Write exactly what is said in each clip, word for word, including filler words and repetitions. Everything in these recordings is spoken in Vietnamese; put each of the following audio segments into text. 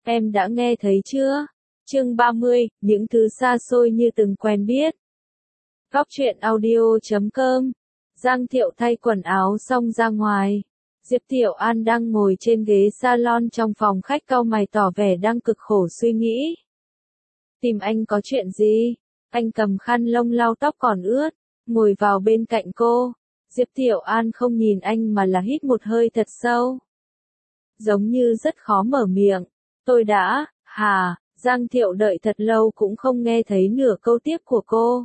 em đã nghe thấy chưa? Chương ba mươi, những thứ xa xôi như từng quen biết. Góc truyện audio chấm com. Giang Thiệu thay quần áo xong ra ngoài. Diệp Tiểu An đang ngồi trên ghế salon trong phòng khách cau mày tỏ vẻ đang cực khổ suy nghĩ. Tìm anh có chuyện gì? Anh cầm khăn lông lau tóc còn ướt, ngồi vào bên cạnh cô. Diệp Tiểu An không nhìn anh mà là hít một hơi thật sâu. Giống như rất khó mở miệng. Tôi đã, hà, Giang Thiệu đợi thật lâu cũng không nghe thấy nửa câu tiếp của cô.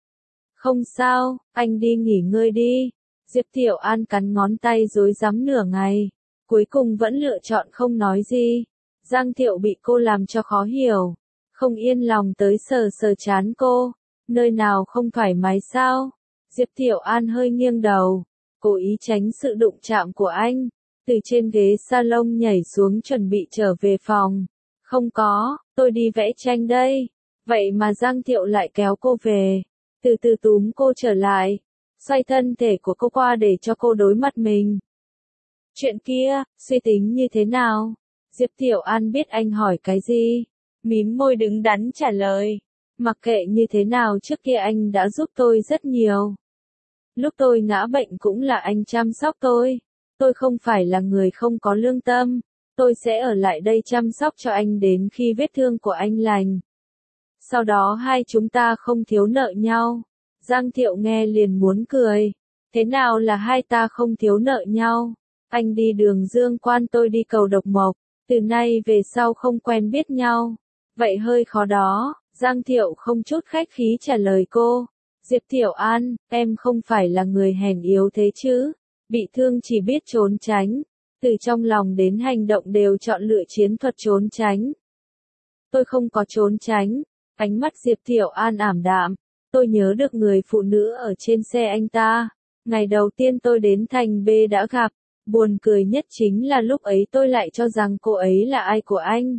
Không sao, anh đi nghỉ ngơi đi. Diệp Tiểu An cắn ngón tay rối rắm nửa ngày, cuối cùng vẫn lựa chọn không nói gì. Giang Thiệu bị cô làm cho khó hiểu, không yên lòng tới sờ sờ trán cô, nơi nào không thoải mái sao? Diệp Tiểu An hơi nghiêng đầu, cố ý tránh sự đụng chạm của anh, từ trên ghế salon nhảy xuống chuẩn bị trở về phòng. Không có, tôi đi vẽ tranh đây. Vậy mà Giang Thiệu lại kéo cô về, từ từ túm cô trở lại, xoay thân thể của cô qua để cho cô đối mặt mình. Chuyện kia, suy tính như thế nào? Diệp Tiểu An biết anh hỏi cái gì, mím môi đứng đắn trả lời. Mặc kệ như thế nào trước kia anh đã giúp tôi rất nhiều. Lúc tôi ngã bệnh cũng là anh chăm sóc tôi. Tôi không phải là người không có lương tâm. Tôi sẽ ở lại đây chăm sóc cho anh đến khi vết thương của anh lành. Sau đó hai chúng ta không thiếu nợ nhau. Giang Thiệu nghe liền muốn cười. Thế nào là hai ta không thiếu nợ nhau? Anh đi Đường Dương Quan, tôi đi cầu Độc Mộc. Từ nay về sau không quen biết nhau. Vậy hơi khó đó. Giang Thiệu không chút khách khí trả lời cô. Diệp Tiểu An, em không phải là người hèn yếu thế chứ? Bị thương chỉ biết trốn tránh. Từ trong lòng đến hành động đều chọn lựa chiến thuật trốn tránh. Tôi không có trốn tránh. Ánh mắt Diệp Tiểu An ảm đạm. Tôi nhớ được người phụ nữ ở trên xe anh ta. Ngày đầu tiên tôi đến thành B đã gặp. Buồn cười nhất chính là lúc ấy tôi lại cho rằng cô ấy là ai của anh.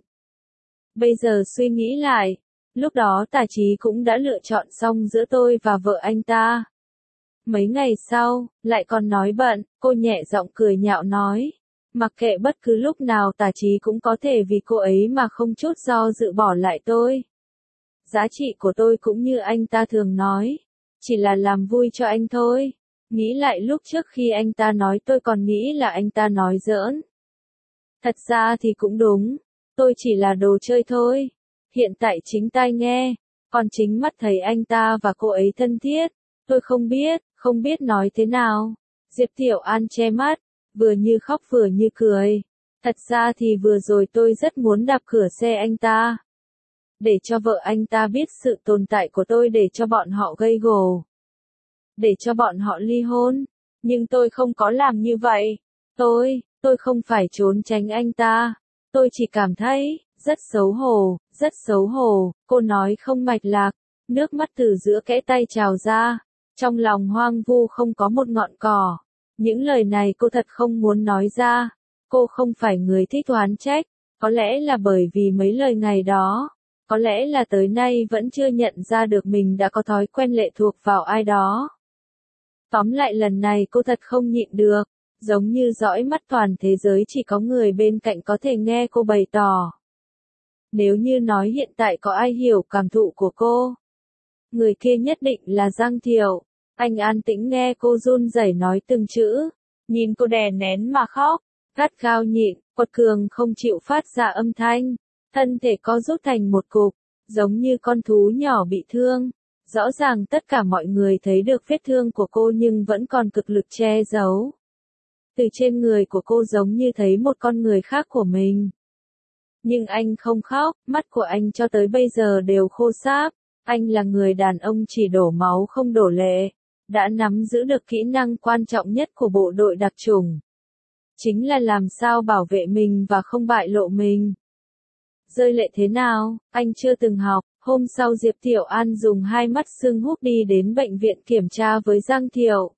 Bây giờ suy nghĩ lại, lúc đó Tả Chí cũng đã lựa chọn xong giữa tôi và vợ anh ta. Mấy ngày sau, lại còn nói bận, cô nhẹ giọng cười nhạo nói. Mặc kệ bất cứ lúc nào Tả Chí cũng có thể vì cô ấy mà không chút do dự bỏ lại tôi. Giá trị của tôi cũng như anh ta thường nói, chỉ là làm vui cho anh thôi. Nghĩ lại lúc trước khi anh ta nói tôi còn nghĩ là anh ta nói giỡn. Thật ra thì cũng đúng, tôi chỉ là đồ chơi thôi. Hiện tại chính tai nghe, còn chính mắt thấy anh ta và cô ấy thân thiết. Tôi không biết, không biết nói thế nào. Diệp Tiểu An che mắt, vừa như khóc vừa như cười. Thật ra thì vừa rồi tôi rất muốn đạp cửa xe anh ta. Để cho vợ anh ta biết sự tồn tại của tôi, để cho bọn họ gây gổ. Để cho bọn họ ly hôn. Nhưng tôi không có làm như vậy. Tôi, tôi không phải trốn tránh anh ta. Tôi chỉ cảm thấy, rất xấu hổ, rất xấu hổ. Cô nói không mạch lạc, nước mắt từ giữa kẽ tay trào ra. Trong lòng hoang vu không có một ngọn cỏ. Những lời này cô thật không muốn nói ra. Cô không phải người thích oán trách. Có lẽ là bởi vì mấy lời ngày đó. Có lẽ là tới nay vẫn chưa nhận ra được mình đã có thói quen lệ thuộc vào ai đó. Tóm lại lần này cô thật không nhịn được. Giống như dõi mắt toàn thế giới chỉ có người bên cạnh có thể nghe cô bày tỏ. Nếu như nói hiện tại có ai hiểu cảm thụ của cô, người kia nhất định là Giang Thiệu. Anh an tĩnh nghe cô run rẩy nói từng chữ, nhìn cô đè nén mà khóc, gắt gao nhịn, quật cường không chịu phát ra âm thanh, thân thể co rút thành một cục, giống như con thú nhỏ bị thương. Rõ ràng tất cả mọi người thấy được vết thương của cô nhưng vẫn còn cực lực che giấu. Từ trên người của cô giống như thấy một con người khác của mình. Nhưng anh không khóc, mắt của anh cho tới bây giờ đều khô sáp. Anh là người đàn ông chỉ đổ máu không đổ lệ, đã nắm giữ được kỹ năng quan trọng nhất của bộ đội đặc chủng. Chính là làm sao bảo vệ mình và không bại lộ mình. Rơi lệ thế nào, anh chưa từng học. Hôm sau Diệp Tiểu An dùng hai mắt sưng húp đi đến bệnh viện kiểm tra với Giang Thiệu.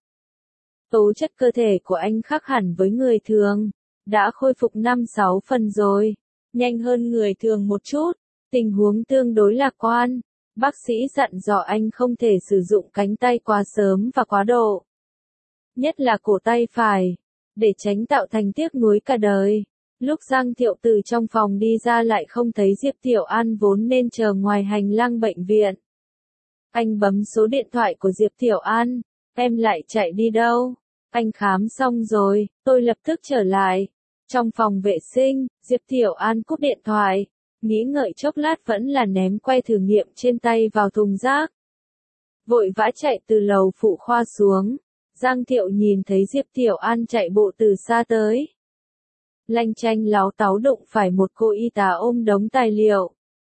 Tố chất cơ thể của anh khác hẳn với người thường, đã khôi phục năm sáu phần rồi, nhanh hơn người thường một chút, tình huống tương đối lạc quan. Bác sĩ dặn dò anh không thể sử dụng cánh tay quá sớm và quá độ. Nhất là cổ tay phải, để tránh tạo thành tiếc nuối cả đời. Lúc Giang Thiệu từ trong phòng đi ra lại không thấy Diệp Tiểu An vốn nên chờ ngoài hành lang bệnh viện. Anh bấm số điện thoại của Diệp Tiểu An, em lại chạy đi đâu? Anh khám xong rồi, tôi lập tức trở lại. Trong phòng vệ sinh, Diệp Tiểu An cúp điện thoại, nghĩ ngợi chốc lát vẫn là ném que thử nghiệm trên tay vào thùng rác. Vội vã chạy từ lầu phụ khoa xuống, Giang Thiệu nhìn thấy Diệp Tiểu An chạy bộ từ xa tới. Lanh chanh láo táo đụng phải một cô y tá ôm đống tài liệu.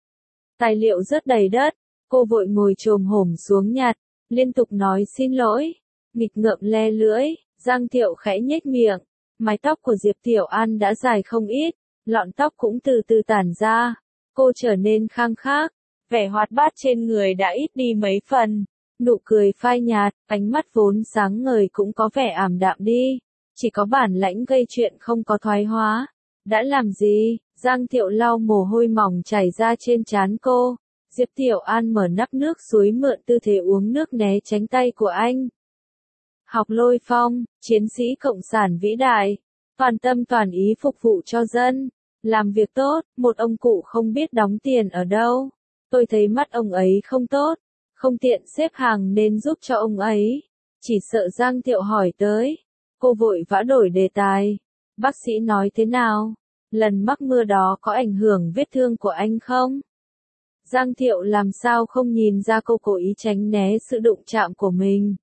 Tài liệu rất đầy đất, cô vội ngồi chồm hổm xuống nhặt, liên tục nói xin lỗi, nghịch ngợm le lưỡi. Giang Thiệu khẽ nhếch miệng, mái tóc của Diệp Tiểu An đã dài không ít, lọn tóc cũng từ từ tản ra, cô trở nên khang khác, vẻ hoạt bát trên người đã ít đi mấy phần, nụ cười phai nhạt, ánh mắt vốn sáng ngời cũng có vẻ ảm đạm đi, chỉ có bản lãnh gây chuyện không có thoái hóa. Đã làm gì? Giang Thiệu lau mồ hôi mỏng chảy ra trên trán cô. Diệp Tiểu An mở nắp nước suối mượn tư thế uống nước né tránh tay của anh. Học Lôi Phong, chiến sĩ cộng sản vĩ đại, toàn tâm toàn ý phục vụ cho dân, làm việc tốt, một ông cụ không biết đóng tiền ở đâu. Tôi thấy mắt ông ấy không tốt, không tiện xếp hàng nên giúp cho ông ấy. Chỉ sợ Giang Thiệu hỏi tới, cô vội vã đổi đề tài. Bác sĩ nói thế nào? Lần mắc mưa đó có ảnh hưởng vết thương của anh không? Giang Thiệu làm sao không nhìn ra cô cố ý tránh né sự đụng chạm của mình.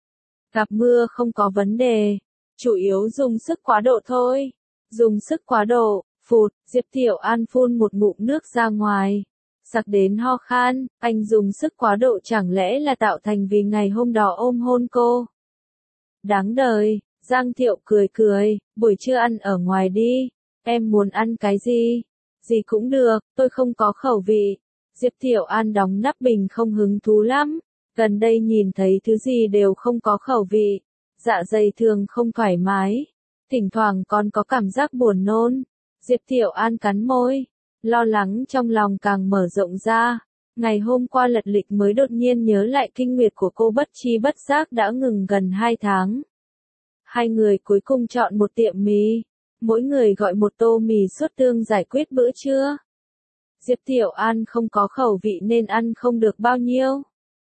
Gặp mưa không có vấn đề, chủ yếu dùng sức quá độ thôi. Dùng sức quá độ, phụt, Diệp Tiểu An phun một ngụm nước ra ngoài. Sặc đến ho khan, anh dùng sức quá độ chẳng lẽ là tạo thành vì ngày hôm đó ôm hôn cô. Đáng đời, Giang Thiệu cười cười, buổi trưa ăn ở ngoài đi, em muốn ăn cái gì? Gì cũng được, tôi không có khẩu vị. Diệp Tiểu An đóng nắp bình không hứng thú lắm, gần đây nhìn thấy thứ gì đều không có khẩu vị, dạ dày thường không thoải mái, thỉnh thoảng còn có cảm giác buồn nôn. Diệp Tiểu An cắn môi, lo lắng trong lòng càng mở rộng ra, ngày hôm qua lật lịch mới đột nhiên nhớ lại kinh nguyệt của cô bất chi bất giác đã ngừng gần hai tháng. Hai người cuối cùng chọn một tiệm mì, mỗi người gọi một tô mì sốt tương giải quyết bữa trưa. Diệp Tiểu An không có khẩu vị nên ăn không được bao nhiêu.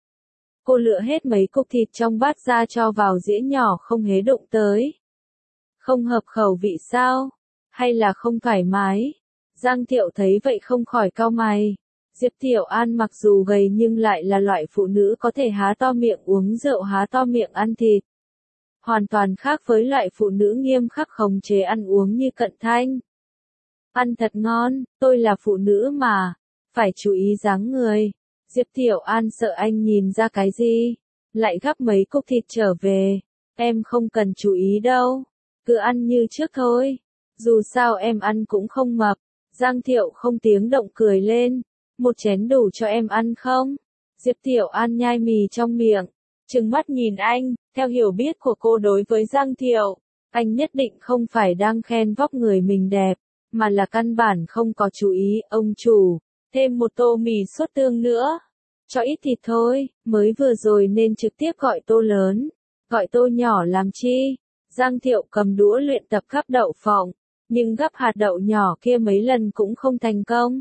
Cô lựa hết mấy cục thịt trong bát ra cho vào dĩa nhỏ không hề đụng tới. Không hợp khẩu vị sao? Hay là không thoải mái? Giang Thiệu thấy vậy không khỏi cau mày. Diệp Tiểu An mặc dù gầy nhưng lại là loại phụ nữ có thể há to miệng uống rượu há to miệng ăn thịt. Hoàn toàn khác với loại phụ nữ nghiêm khắc khống chế ăn uống như Cận Thanh. Ăn thật ngon, tôi là phụ nữ mà, phải chú ý dáng người. Diệp Tiểu An sợ anh nhìn ra cái gì, lại gắp mấy cục thịt trở về. Em không cần chú ý đâu, cứ ăn như trước thôi. Dù sao em ăn cũng không mập. Giang Thiệu không tiếng động cười lên, một chén đủ cho em ăn không? Diệp Tiểu An nhai mì trong miệng, trừng mắt nhìn anh, theo hiểu biết của cô đối với Giang Thiệu, anh nhất định không phải đang khen vóc người mình đẹp, mà là căn bản không có chú ý. Ông chủ, thêm một tô mì sốt tương nữa, cho ít thịt thôi, mới vừa rồi nên trực tiếp gọi tô lớn, gọi tô nhỏ làm chi? Giang Thiệu cầm đũa luyện tập gắp đậu phộng, nhưng gắp hạt đậu nhỏ kia mấy lần cũng không thành công.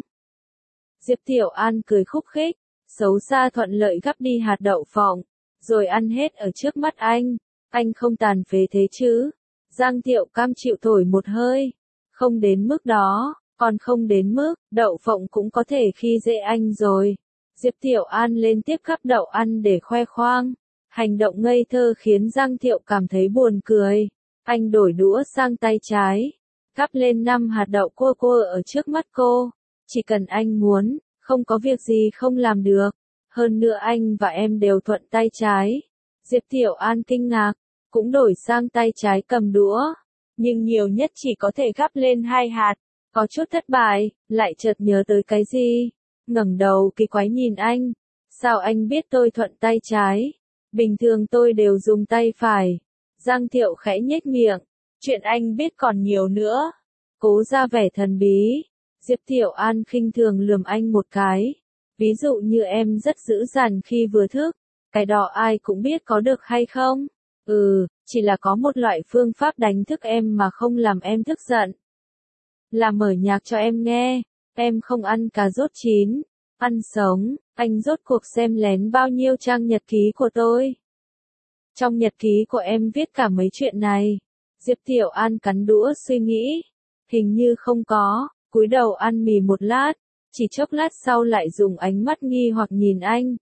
Diệp Tiểu An cười khúc khích, xấu xa thuận lợi gắp đi hạt đậu phộng, rồi ăn hết ở trước mắt anh. Anh không tàn phế thế chứ? Giang Thiệu cam chịu thổi một hơi. Không đến mức đó, còn không đến mức, đậu phộng cũng có thể khi dễ anh rồi. Diệp Tiểu An lên tiếp gắp đậu ăn để khoe khoang. Hành động ngây thơ khiến Giang Thiệu cảm thấy buồn cười. Anh đổi đũa sang tay trái, gắp lên năm hạt đậu cua cua ở trước mắt cô. Chỉ cần anh muốn, không có việc gì không làm được. Hơn nữa anh và em đều thuận tay trái. Diệp Tiểu An kinh ngạc, cũng đổi sang tay trái cầm đũa. Nhưng nhiều nhất chỉ có thể gắp lên hai hạt. Có chút thất bại, lại chợt nhớ tới cái gì. Ngẩng đầu kỳ quái nhìn anh. Sao anh biết tôi thuận tay trái? Bình thường tôi đều dùng tay phải. Giang Thiệu khẽ nhếch miệng. Chuyện anh biết còn nhiều nữa. Cố ra vẻ thần bí. Diệp Tiểu An khinh thường lườm anh một cái. Ví dụ như em rất dữ dằn khi vừa thức. Cái đó ai cũng biết có được hay không? Ừ, chỉ là có một loại phương pháp đánh thức em mà không làm em thức giận. là mở nhạc cho em nghe. Em không ăn cà rốt chín, ăn sống. Anh rốt cuộc xem lén bao nhiêu trang nhật ký của tôi. Trong nhật ký của em viết cả mấy chuyện này. Diệp Tiểu An cắn đũa suy nghĩ. Hình như không có, cúi đầu ăn mì một lát, chỉ chốc lát sau lại dùng ánh mắt nghi hoặc nhìn anh.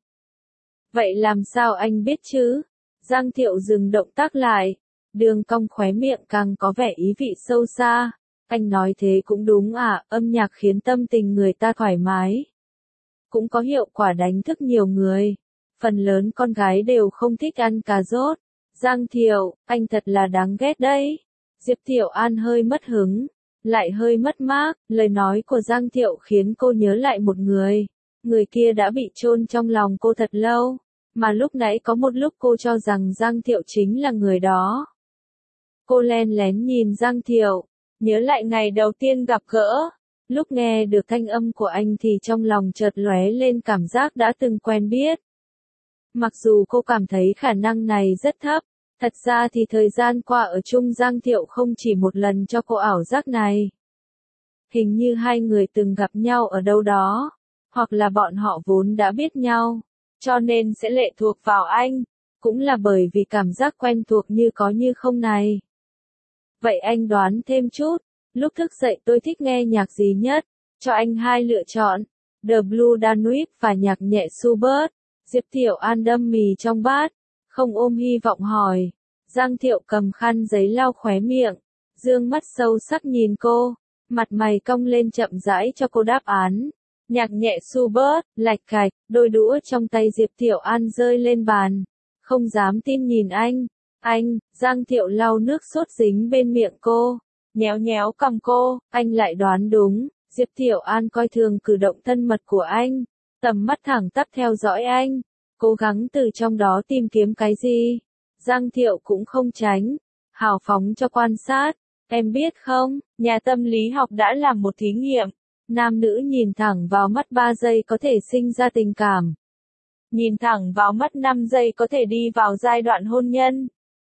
Vậy làm sao anh biết chứ? Giang Thiệu dừng động tác lại, đường cong khóe miệng càng có vẻ ý vị sâu xa. Anh nói thế cũng đúng à, âm nhạc khiến tâm tình người ta thoải mái. Cũng có hiệu quả đánh thức nhiều người. Phần lớn con gái đều không thích ăn cà rốt. Giang Thiệu, anh thật là đáng ghét đấy. Diệp Tiểu An hơi mất hứng, lại hơi mất mát. Lời nói của Giang Thiệu khiến cô nhớ lại một người. Người kia đã bị chôn trong lòng cô thật lâu. Mà lúc nãy có một lúc cô cho rằng Giang Thiệu chính là người đó. Cô len lén nhìn Giang Thiệu, nhớ lại ngày đầu tiên gặp gỡ. Lúc nghe được thanh âm của anh thì trong lòng chợt lóe lên cảm giác đã từng quen biết. Mặc dù cô cảm thấy khả năng này rất thấp, thật ra thì thời gian qua ở chung Giang Thiệu không chỉ một lần cho cô ảo giác này. Hình như hai người từng gặp nhau ở đâu đó, hoặc là bọn họ vốn đã biết nhau, cho nên sẽ lệ thuộc vào anh, cũng là bởi vì cảm giác quen thuộc như có như không này. Vậy anh đoán thêm chút, lúc thức dậy tôi thích nghe nhạc gì nhất? Cho anh hai lựa chọn, The Blue Danube và nhạc nhẹ Schubert. Diệp Tiểu An đâm mì trong bát, không ôm hy vọng hỏi. Giang Thiệu cầm khăn giấy lau khóe miệng, dương mắt sâu sắc nhìn cô, mặt mày cong lên chậm rãi cho cô đáp án. Nhạc nhẹ Schubert. Lạch cạch, đôi đũa trong tay Diệp Tiểu An rơi lên bàn, không dám tin nhìn anh. Anh, Giang Thiệu lau nước sốt dính bên miệng cô, nhéo nhéo cằm cô, anh lại đoán đúng. Diệp Tiểu An coi thường cử động thân mật của anh, tầm mắt thẳng tắp theo dõi anh, cố gắng từ trong đó tìm kiếm cái gì. Giang Thiệu cũng không tránh, hào phóng cho quan sát. Em biết không, nhà tâm lý học đã làm một thí nghiệm, nam nữ nhìn thẳng vào mắt ba giây có thể sinh ra tình cảm. Nhìn thẳng vào mắt năm giây có thể đi vào giai đoạn hôn nhân.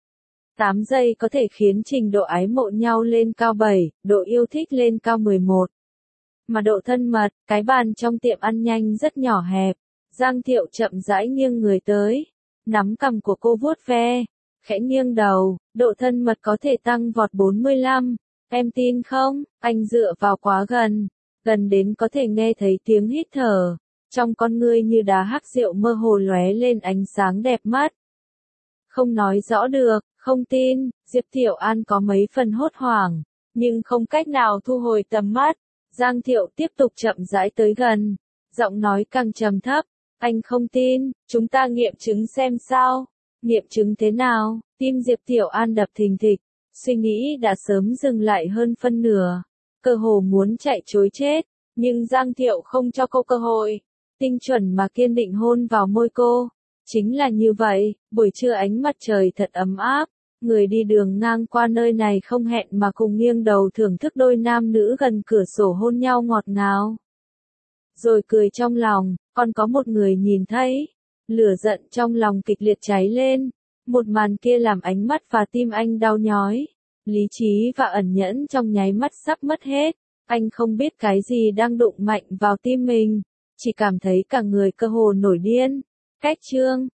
tám giây có thể khiến trình độ ái mộ nhau lên cao bảy, độ yêu thích lên cao mười một. Mà độ thân mật, cái bàn trong tiệm ăn nhanh rất nhỏ hẹp. Giang Thiệu chậm rãi nghiêng người tới, nắm cằm của cô vuốt ve, khẽ nghiêng đầu, độ thân mật có thể tăng vọt bốn mươi lăm. Em tin không? Anh dựa vào quá gần, gần đến có thể nghe thấy tiếng hít thở. Trong con ngươi như đá hắc rượu mơ hồ lóe lên ánh sáng đẹp mắt. Không nói rõ được, không tin. Diệp Tiểu An có mấy phần hốt hoảng, nhưng không cách nào thu hồi tầm mắt. Giang Thiệu tiếp tục chậm rãi tới gần, giọng nói càng trầm thấp. Anh không tin, chúng ta nghiệm chứng xem sao. Nghiệm chứng thế nào? Tim Diệp Tiểu An đập thình thịch, suy nghĩ đã sớm dừng lại hơn phân nửa, cơ hồ muốn chạy trối chết, nhưng Giang Thiệu không cho cô cơ hội, tinh chuẩn mà kiên định hôn vào môi cô. Chính là như vậy, buổi trưa ánh mặt trời thật ấm áp, người đi đường ngang qua nơi này không hẹn mà cùng nghiêng đầu thưởng thức đôi nam nữ gần cửa sổ hôn nhau ngọt ngào. Rồi cười trong lòng, còn có một người nhìn thấy. Lửa giận trong lòng kịch liệt cháy lên, một màn kia làm ánh mắt và tim anh đau nhói. Lý trí và ẩn nhẫn trong nháy mắt sắp mất hết, anh không biết cái gì đang đụng mạnh vào tim mình, chỉ cảm thấy cả người cơ hồ nổi điên. Cách chương